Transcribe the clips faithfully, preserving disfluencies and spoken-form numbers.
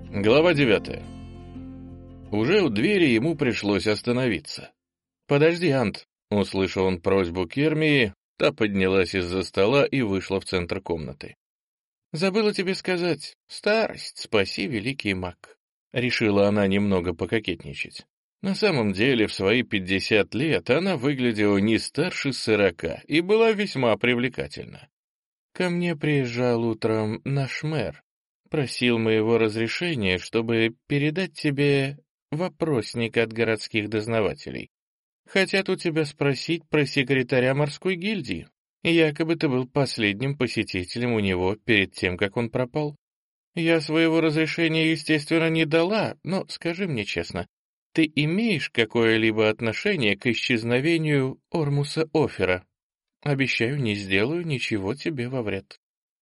Глава девятая. Уже у двери ему пришлось остановиться. «Подожди, Ант», — услышал он просьбу Кермии, та поднялась из-за стола и вышла в центр комнаты. «Забыла тебе сказать, старость, спаси, великий маг», — решила она немного пококетничать. На самом деле, в свои пятьдесят лет она выглядела не старше сорока и была весьма привлекательна. «Ко мне приезжал утром наш мэр, просил моего разрешения, чтобы передать тебе вопросник от городских дознавателей. Хотят у тебя спросить про секретаря морской гильдии. Якобы ты был последним посетителем у него перед тем, как он пропал. Я своего разрешения, естественно, не дала, но скажи мне честно, ты имеешь какое-либо отношение к исчезновению Ормуса Оффера? Обещаю, не сделаю ничего тебе во вред».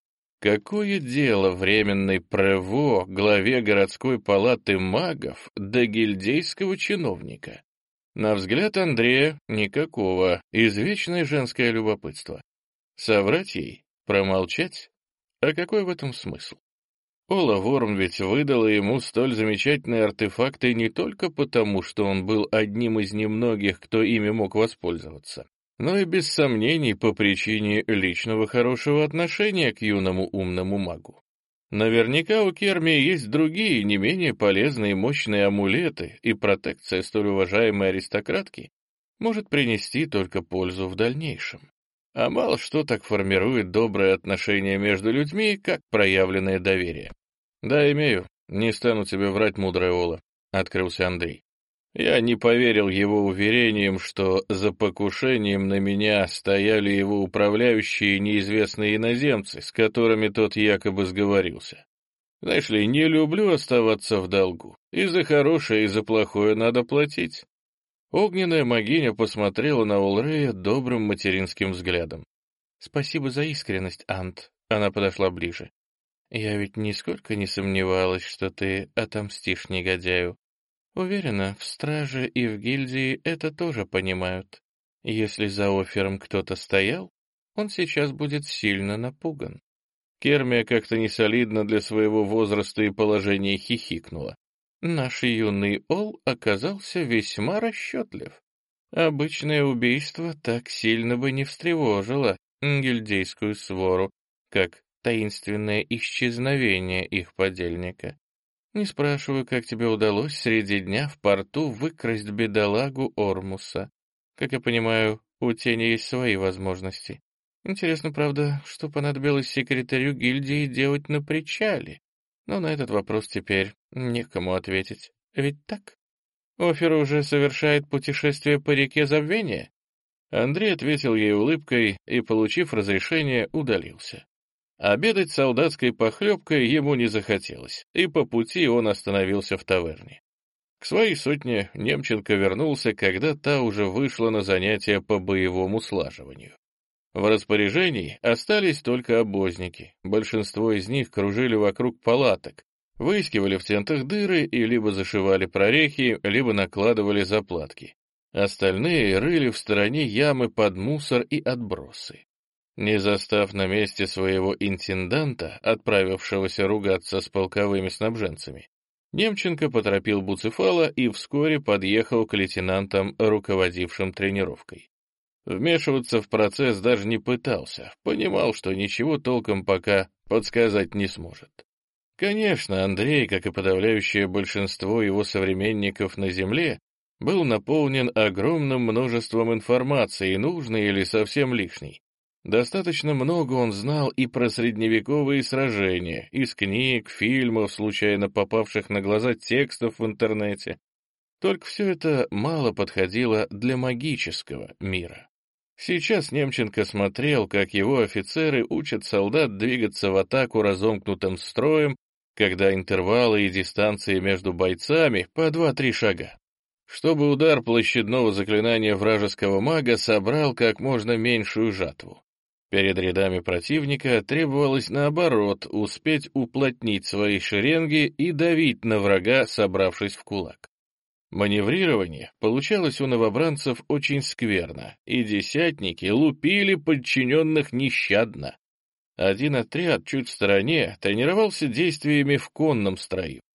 Какое дело временной Прево, главе городской палаты магов, до гильдейского чиновника? На взгляд Андрея никакого, извечное женское любопытство. Соврать ей? Промолчать? А какой в этом смысл? Ола Ворм ведь выдала ему столь замечательные артефакты не только потому, что он был одним из немногих, кто ими мог воспользоваться, но и без сомнений по причине личного хорошего отношения к юному умному магу. Наверняка у Кермии есть другие, не менее полезные и мощные амулеты, и протекция столь уважаемой аристократки может принести только пользу в дальнейшем. А мало что так формирует добрые отношения между людьми, как проявленное доверие. «Да, имею. Не стану тебе врать, мудрая Ола», — открылся Андрей. Я не поверил его уверениям, что за покушением на меня стояли его управляющие неизвестные иноземцы, с которыми тот якобы сговорился. Знаешь ли, не люблю оставаться в долгу. И за хорошее, и за плохое надо платить. Огненная могиня посмотрела на Олрея добрым материнским взглядом. «Спасибо за искренность, Ант», — она подошла ближе. «Я ведь нисколько не сомневалась, что ты отомстишь негодяю. Уверена, в страже и в гильдии это тоже понимают. Если за Оффером кто-то стоял, он сейчас будет сильно напуган». Кермия как-то несолидно для своего возраста и положения хихикнула. Наш юный Ол оказался весьма расчетлив. Обычное убийство так сильно бы не встревожило гильдейскую свору, как таинственное исчезновение их подельника. Не спрашиваю, как тебе удалось среди дня в порту выкрасть бедолагу Ормуса. Как я понимаю, у тени есть свои возможности. Интересно, правда, что понадобилось секретарю гильдии делать на причале? Но на этот вопрос теперь некому ответить. Ведь так? Оффер уже совершает путешествие по реке Забвения? Андрей ответил ей улыбкой и, получив разрешение, удалился. Обедать солдатской похлебкой ему не захотелось, и по пути он остановился в таверне. К своей сотне Немченко вернулся, когда та уже вышла на занятия по боевому слаживанию. В распоряжении остались только обозники, большинство из них кружили вокруг палаток, выискивали в тентах дыры и либо зашивали прорехи, либо накладывали заплатки. Остальные рыли в стороне ямы под мусор и отбросы. Не застав на месте своего интенданта, отправившегося ругаться с полковыми снабженцами, Немченко поторопил Буцефала и вскоре подъехал к лейтенантам, руководившим тренировкой. Вмешиваться в процесс даже не пытался, понимал, что ничего толком пока подсказать не сможет. Конечно, Андрей, как и подавляющее большинство его современников на земле, был наполнен огромным множеством информации, нужной или совсем лишней. Достаточно много он знал и про средневековые сражения, из книг, фильмов, случайно попавших на глаза текстов в интернете. Только все это мало подходило для магического мира. Сейчас Немченко смотрел, как его офицеры учат солдат двигаться в атаку разомкнутым строем, когда интервалы и дистанции между бойцами по два-три шага. Чтобы удар площадного заклинания вражеского мага собрал как можно меньшую жатву. Перед рядами противника требовалось, наоборот, успеть уплотнить свои шеренги и давить на врага, собравшись в кулак. Маневрирование получалось у новобранцев очень скверно, и десятники лупили подчиненных нещадно. Один отряд чуть в стороне тренировался действиями в конном строю.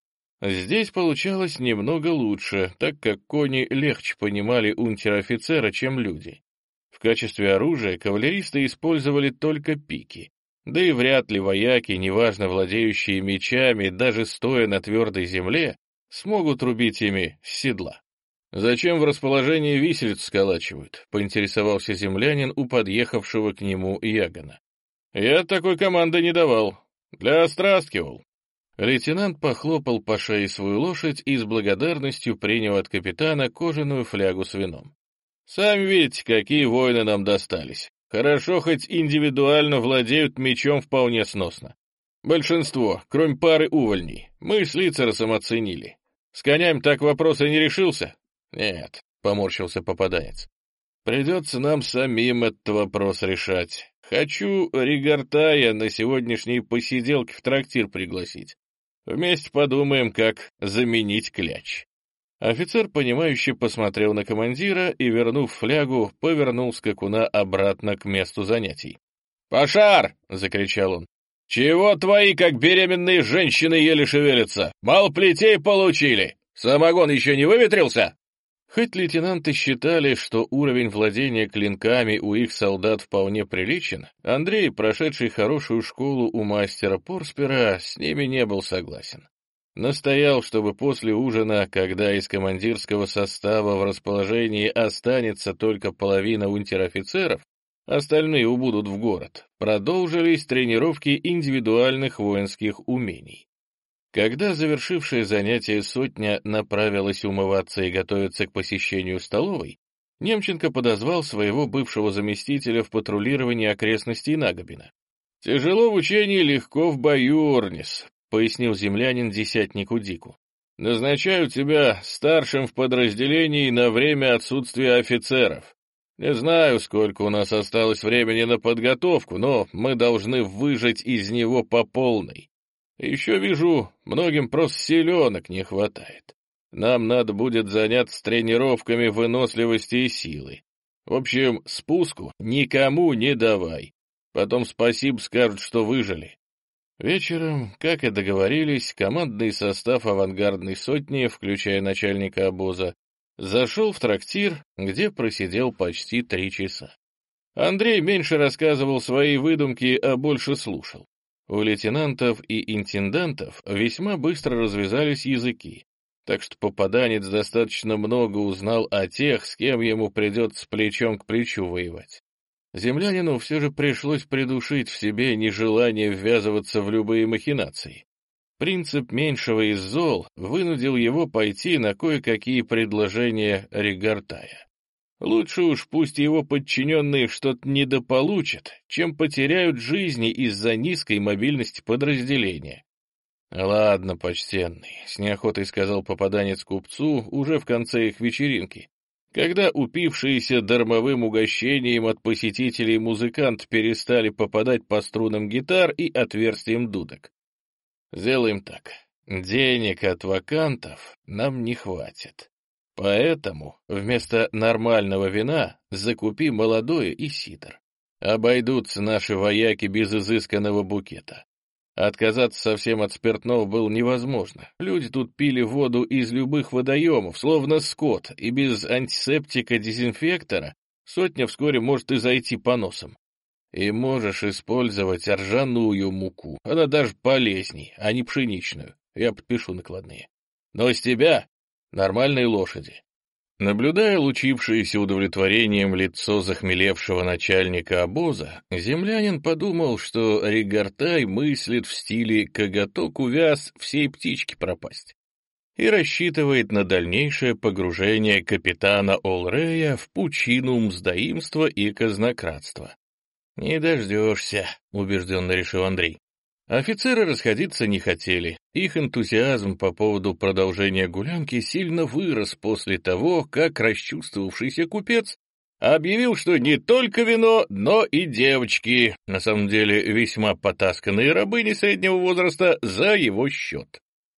Здесь получалось немного лучше, так как кони легче понимали унтер-офицера, чем люди. В качестве оружия кавалеристы использовали только пики, да и вряд ли вояки, неважно владеющие мечами, даже стоя на твердой земле, смогут рубить ими с седла. «Зачем в расположении виселиц сколачивают?» — поинтересовался землянин у подъехавшего к нему Ягона. «Я такой команды не давал. Для острасткивал». Лейтенант похлопал по шее свою лошадь и с благодарностью принял от капитана кожаную флягу с вином. «Сами видите, какие воины нам достались. Хорошо, хоть индивидуально владеют мечом вполне сносно. Большинство, кроме пары увольней, мы с Лицеросом оценили. С конями так вопрос и не решился?» «Нет», — поморщился попаданец. «Придется нам самим этот вопрос решать. Хочу Ригартая на сегодняшние посиделки в трактир пригласить. Вместе подумаем, как заменить кляч». Офицер, понимающе посмотрел на командира и, вернув флягу, повернул скакуна обратно к месту занятий. «Пашар!» — закричал он. «Чего твои, как беременные женщины, еле шевелятся? Мало плетей получили! Самогон еще не выветрился?» Хоть лейтенанты считали, что уровень владения клинками у их солдат вполне приличен, Андрей, прошедший хорошую школу у мастера Порспера, с ними не был согласен. Настоял, чтобы после ужина, когда из командирского состава в расположении останется только половина унтер-офицеров, остальные убудут в город, продолжились тренировки индивидуальных воинских умений. Когда завершившая занятие сотня направилась умываться и готовиться к посещению столовой, Немченко подозвал своего бывшего заместителя в патрулировании окрестностей Нагобина. «Тяжело в учении, легко в бою, Орнис», — пояснил землянин десятнику Дику. «Назначаю тебя старшим в подразделении на время отсутствия офицеров. Не знаю, сколько у нас осталось времени на подготовку, но мы должны выжать из него по полной. Еще вижу, многим просто силенок не хватает. Нам надо будет заняться тренировками выносливости и силы. В общем, спуску никому не давай. Потом спасибо скажут, что выжили». Вечером, как и договорились, командный состав авангардной сотни, включая начальника обоза, зашел в трактир, где просидел почти три часа. Андрей меньше рассказывал свои выдумки, а больше слушал. У лейтенантов и интендантов весьма быстро развязались языки, так что попаданец достаточно много узнал о тех, с кем ему придется плечом к плечу воевать. Землянину все же пришлось придушить в себе нежелание ввязываться в любые махинации. Принцип меньшего из зол вынудил его пойти на кое-какие предложения Ригартая. Лучше уж пусть его подчиненные что-то недополучат, чем потеряют жизни из-за низкой мобильности подразделения. «Ладно, почтенный», — с неохотой сказал попаданец купцу уже в конце их вечеринки, когда упившиеся дармовым угощением от посетителей музыкант перестали попадать по струнам гитар и отверстиям дудок. «Сделаем так. Денег от вакантов нам не хватит. Поэтому вместо нормального вина закупи молодое и сидр. Обойдутся наши вояки без изысканного букета. Отказаться совсем от спиртного было невозможно. Люди тут пили воду из любых водоемов, словно скот, и без антисептика-дезинфектора сотня вскоре может и зайти по носам. И можешь использовать ржаную муку, она даже полезней, а не пшеничную. Я подпишу накладные. Но с тебя нормальные лошади». Наблюдая лучившееся удовлетворением лицо захмелевшего начальника обоза, землянин подумал, что Ригартай мыслит в стиле «коготок увяз, всей птички пропасть» и рассчитывает на дальнейшее погружение капитана Олрея в пучину мздоимства и казнократства. «Не дождешься», — убежденно решил Андрей. Офицеры расходиться не хотели. Их энтузиазм по поводу продолжения гулянки сильно вырос после того, как расчувствовавшийся купец объявил, что не только вино, но и девочки, на самом деле весьма потасканные рабыни среднего возраста, за его счет.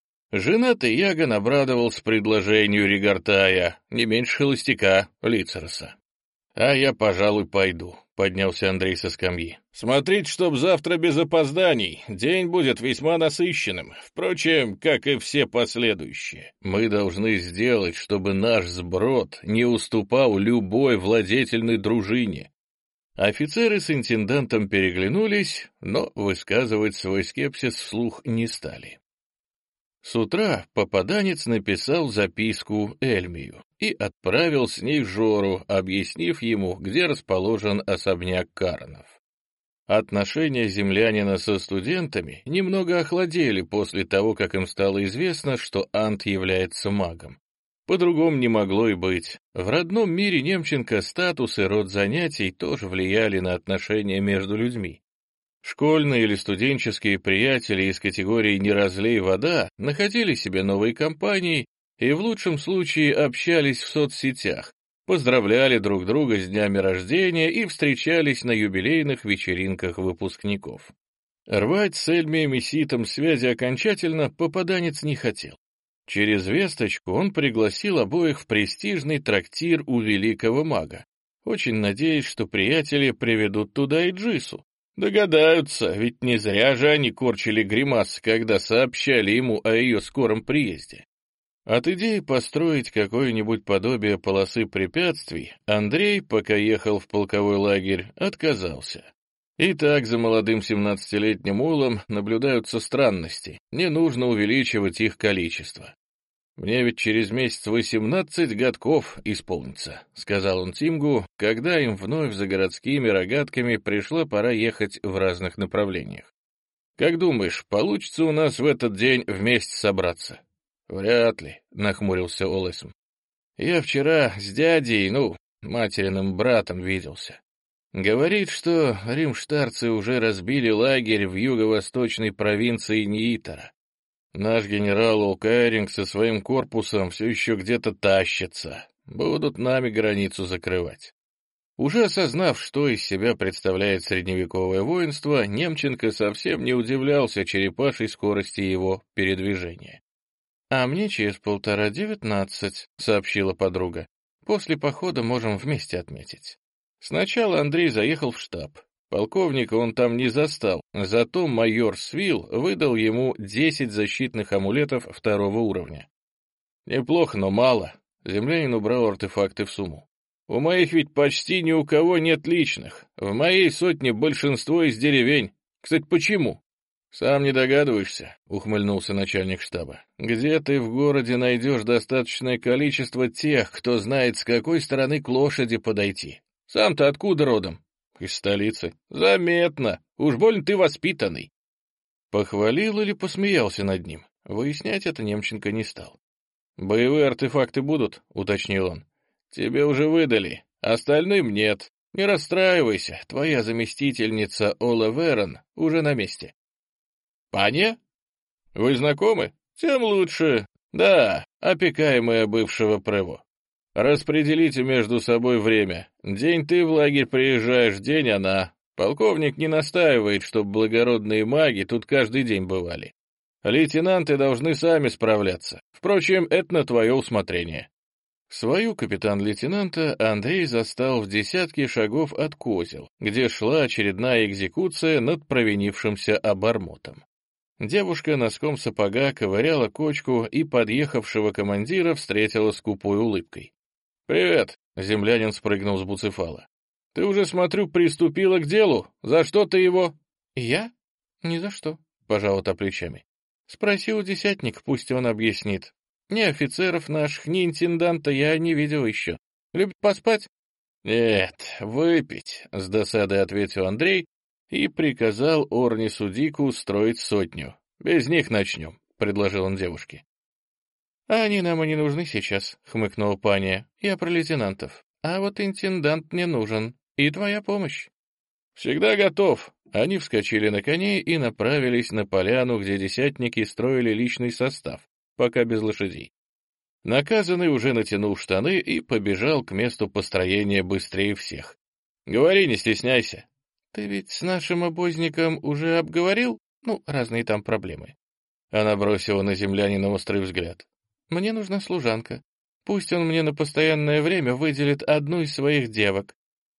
Женатый Ягон обрадовался предложению Ригартая, не меньше холостяка Лицероса. «А я, пожалуй, пойду. — поднялся Андрей со скамьи. «Смотрите, чтоб завтра без опозданий. День будет весьма насыщенным. Впрочем, как и все последующие. Мы должны сделать, чтобы наш сброд не уступал любой владетельной дружине». Офицеры с интендантом переглянулись, но высказывать свой скепсис вслух не стали. С утра попаданец написал записку Эльмию и отправил с ней Жору, объяснив ему, где расположен особняк Карнов. Отношения землянина со студентами немного охладели после того, как им стало известно, что Ант является магом. По-другому не могло и быть. В родном мире Немченко статус и род занятий тоже влияли на отношения между людьми. Школьные или студенческие приятели из категории «не разлей вода» находили себе новые компании и в лучшем случае общались в соцсетях, поздравляли друг друга с днями рождения и встречались на юбилейных вечеринках выпускников. Рвать с Эльмием и Ситом связи окончательно попаданец не хотел. Через весточку он пригласил обоих в престижный трактир у великого мага, очень надеясь, что приятели приведут туда и Джису. Догадаются, ведь не зря же они корчили гримасы, когда сообщали ему о ее скором приезде. От идеи построить какое-нибудь подобие полосы препятствий Андрей, пока ехал в полковой лагерь, отказался. И так за молодым семнадцатилетним улом наблюдаются странности, не нужно увеличивать их количество. «Мне ведь через месяц восемнадцать годков исполнится», — сказал он Тимгу, когда им вновь за городскими рогатками пришла пора ехать в разных направлениях. «Как думаешь, получится у нас в этот день вместе собраться?» «Вряд ли», — нахмурился Олесм. «Я вчера с дядей, ну, материным братом виделся. Говорит, что римштарцы уже разбили лагерь в юго-восточной провинции Ниитара. Наш генерал Олкайринг со своим корпусом все еще где-то тащится. Будут нами границу закрывать». Уже осознав, что из себя представляет средневековое воинство, Немченко совсем не удивлялся черепашьей скорости его передвижения. «А мне через полтора девятнадцать», — сообщила подруга. «После похода можем вместе отметить». Сначала Андрей заехал в штаб. Полковника он там не застал, зато майор Свил выдал ему десять защитных амулетов второго уровня. Неплохо, но мало. Землянин убрал артефакты в сумму. У моих ведь почти ни у кого нет личных. В моей сотне большинство из деревень. Кстати, почему? Сам не догадываешься, ухмыльнулся начальник штаба. Где ты в городе найдешь достаточное количество тех, кто знает, с какой стороны к лошади подойти? Сам-то откуда родом? Из столицы. Заметно. Уж больно ты воспитанный. Похвалил или посмеялся над ним? Выяснять это Немченко не стал. «Боевые артефакты будут?» — уточнил он. «Тебе уже выдали. Остальным нет. Не расстраивайся, твоя заместительница Ола Верон уже на месте». «Паня? Вы знакомы? Тем лучше. Да, опекаемая бывшего Прево. Распределите между собой время. День ты в лагерь приезжаешь, день она. Полковник не настаивает, чтобы благородные маги тут каждый день бывали. Лейтенанты должны сами справляться. Впрочем, это на твое усмотрение». Свою капитан-лейтенанта Андрей застал в десятке шагов от козел, где шла очередная экзекуция над провинившимся обормотом. Девушка носком сапога ковыряла кочку и подъехавшего командира встретила скупой улыбкой. «Привет!» — землянин спрыгнул с буцефала. «Ты уже, смотрю, приступила к делу. За что ты его?» «Я? Ни за что», — пожала та плечами. «Спроси у десятника, пусть он объяснит. Ни офицеров наших, ни интенданта я не видел еще. Любит поспать?» «Нет, выпить», — с досадой ответил Андрей и приказал Орнису Дику строить сотню. «Без них начнем», — предложил он девушке. «Они нам и не нужны сейчас», — хмыкнула Паня. «Я про лейтенантов. А вот интендант мне нужен. И твоя помощь». «Всегда готов». Они вскочили на коней и направились на поляну, где десятники строили личный состав, пока без лошадей. Наказанный уже натянул штаны и побежал к месту построения быстрее всех. «Говори, не стесняйся». «Ты ведь с нашим обозником уже обговорил? Ну, разные там проблемы». Она бросила на землянина острый взгляд. «Мне нужна служанка. Пусть он мне на постоянное время выделит одну из своих девок.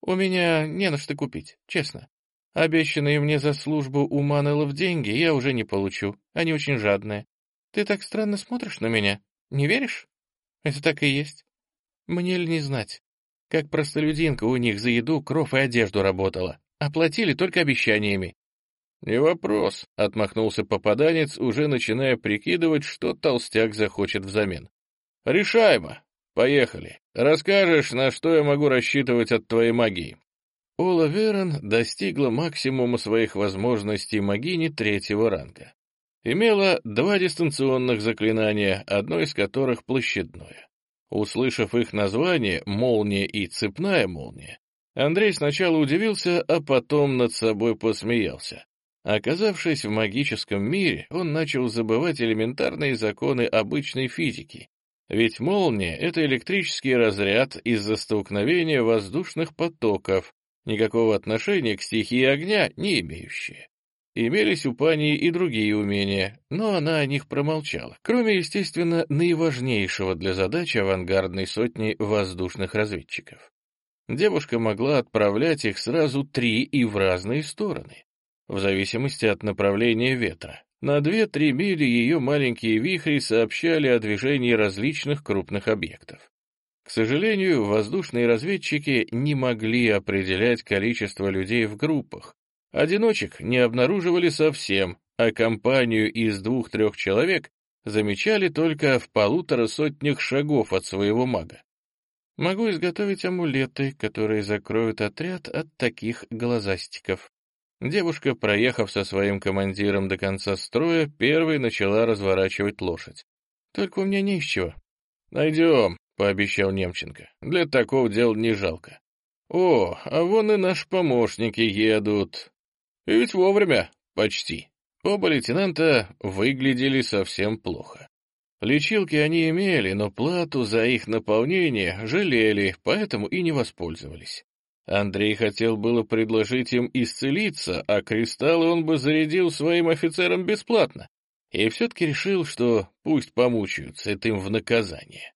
У меня не на что купить, честно. Обещанные мне за службу у Манелов деньги я уже не получу, они очень жадные. Ты так странно смотришь на меня, не веришь? Это так и есть. Мне ли не знать, как простолюдинка у них за еду, кров и одежду работала, а платили только обещаниями. «Не вопрос», — отмахнулся попаданец, уже начиная прикидывать, что толстяк захочет взамен. «Решаемо. Поехали. Расскажешь, на что я могу рассчитывать от твоей магии». Ола Верон достигла максимума своих возможностей магини третьего ранга. Имела два дистанционных заклинания, одно из которых площадное. Услышав их название «Молния» и «Цепная молния», Андрей сначала удивился, а потом над собой посмеялся. Оказавшись в магическом мире, он начал забывать элементарные законы обычной физики. Ведь молния — это электрический разряд из-за столкновения воздушных потоков, никакого отношения к стихии огня не имеющие. Имелись у Пани и другие умения, но она о них промолчала, кроме, естественно, наиважнейшего для задачи авангардной сотни воздушных разведчиков. Девушка могла отправлять их сразу три и в разные стороны, в зависимости от направления ветра. На две-три мили ее маленькие вихри сообщали о движении различных крупных объектов. К сожалению, воздушные разведчики не могли определять количество людей в группах. Одиночек не обнаруживали совсем, а компанию из двух-трех человек замечали только в полутора сотнях шагов от своего мага. Могу изготовить амулеты, которые закроют отряд от таких глазастиков. Девушка, проехав со своим командиром до конца строя, первой начала разворачивать лошадь. Только у меня не из чего. Найдем. — пообещал Немченко. — Для такого дела не жалко. — О, а вон и наши помощники едут. И ведь вовремя, почти. Оба лейтенанта выглядели совсем плохо. Лечилки они имели, но плату за их наполнение жалели, поэтому и не воспользовались. Андрей хотел было предложить им исцелиться, а кристаллы он бы зарядил своим офицерам бесплатно. И все-таки решил, что пусть помучаются, это им в наказание.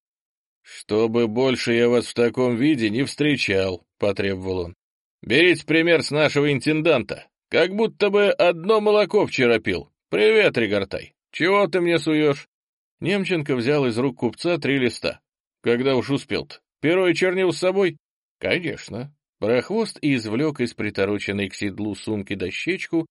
«Чтобы больше я вас в таком виде не встречал», — потребовал он. «Берите пример с нашего интенданта. Как будто бы одно молоко вчера пил. Привет, Ригортай. Чего ты мне суешь?» Немченко взял из рук купца три листа. «Когда уж успел-то? Перо и чернил с собой?» «Конечно». Прохвост извлек из притороченной к седлу сумки дощечку,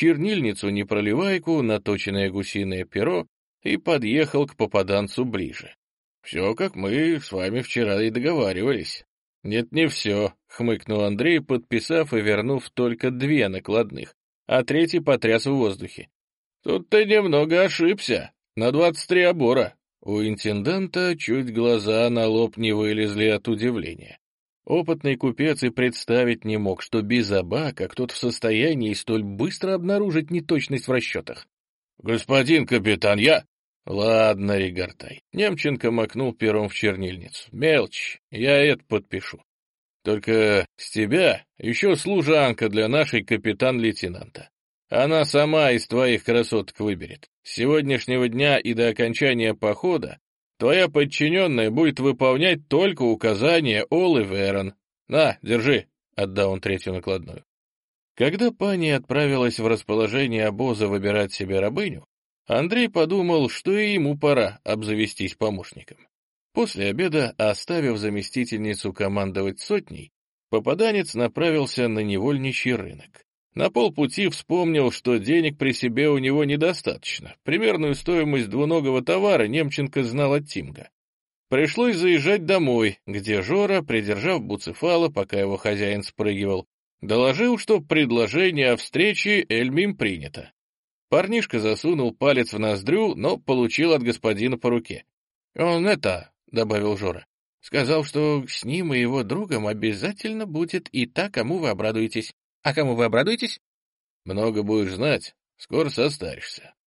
чернильницу-непроливайку, наточенное гусиное перо и подъехал к попаданцу ближе. «Все, как мы с вами вчера и договаривались». «Нет, не все», — хмыкнул Андрей, подписав и вернув только две накладных, а третий потряс в воздухе. «Тут ты немного ошибся. На двадцать три обора». У интенданта чуть глаза на лоб не вылезли от удивления. Опытный купец и представить не мог, что без абака кто-то в состоянии столь быстро обнаружить неточность в расчетах. «Господин капитан, я...» «Ладно, Ригортай». Немченко макнул пером в чернильницу. «Мелочь, я это подпишу. Только с тебя еще служанка для нашей капитан-лейтенанта. Она сама из твоих красоток выберет. С сегодняшнего дня и до окончания похода твоя подчиненная будет выполнять только указания Олы Верон. На, держи», — отдал он третью накладную. Когда пани отправилась в расположение обоза выбирать себе рабыню, Андрей подумал, что и ему пора обзавестись помощником. После обеда, оставив заместительницу командовать сотней, попаданец направился на невольничий рынок. На полпути вспомнил, что денег при себе у него недостаточно. Примерную стоимость двуногого товара Немченко знал от Тимга. Пришлось заезжать домой, где Жора, придержав Буцефала, пока его хозяин спрыгивал, доложил, что предложение о встрече Эльмим принято. Парнишка засунул палец в ноздрю, но получил от господина по руке. «Он это», — добавил Жора, — сказал, что с ним и его другом обязательно будет и та, кому вы обрадуетесь. А кому вы обрадуетесь? Много будешь знать, скоро состаришься.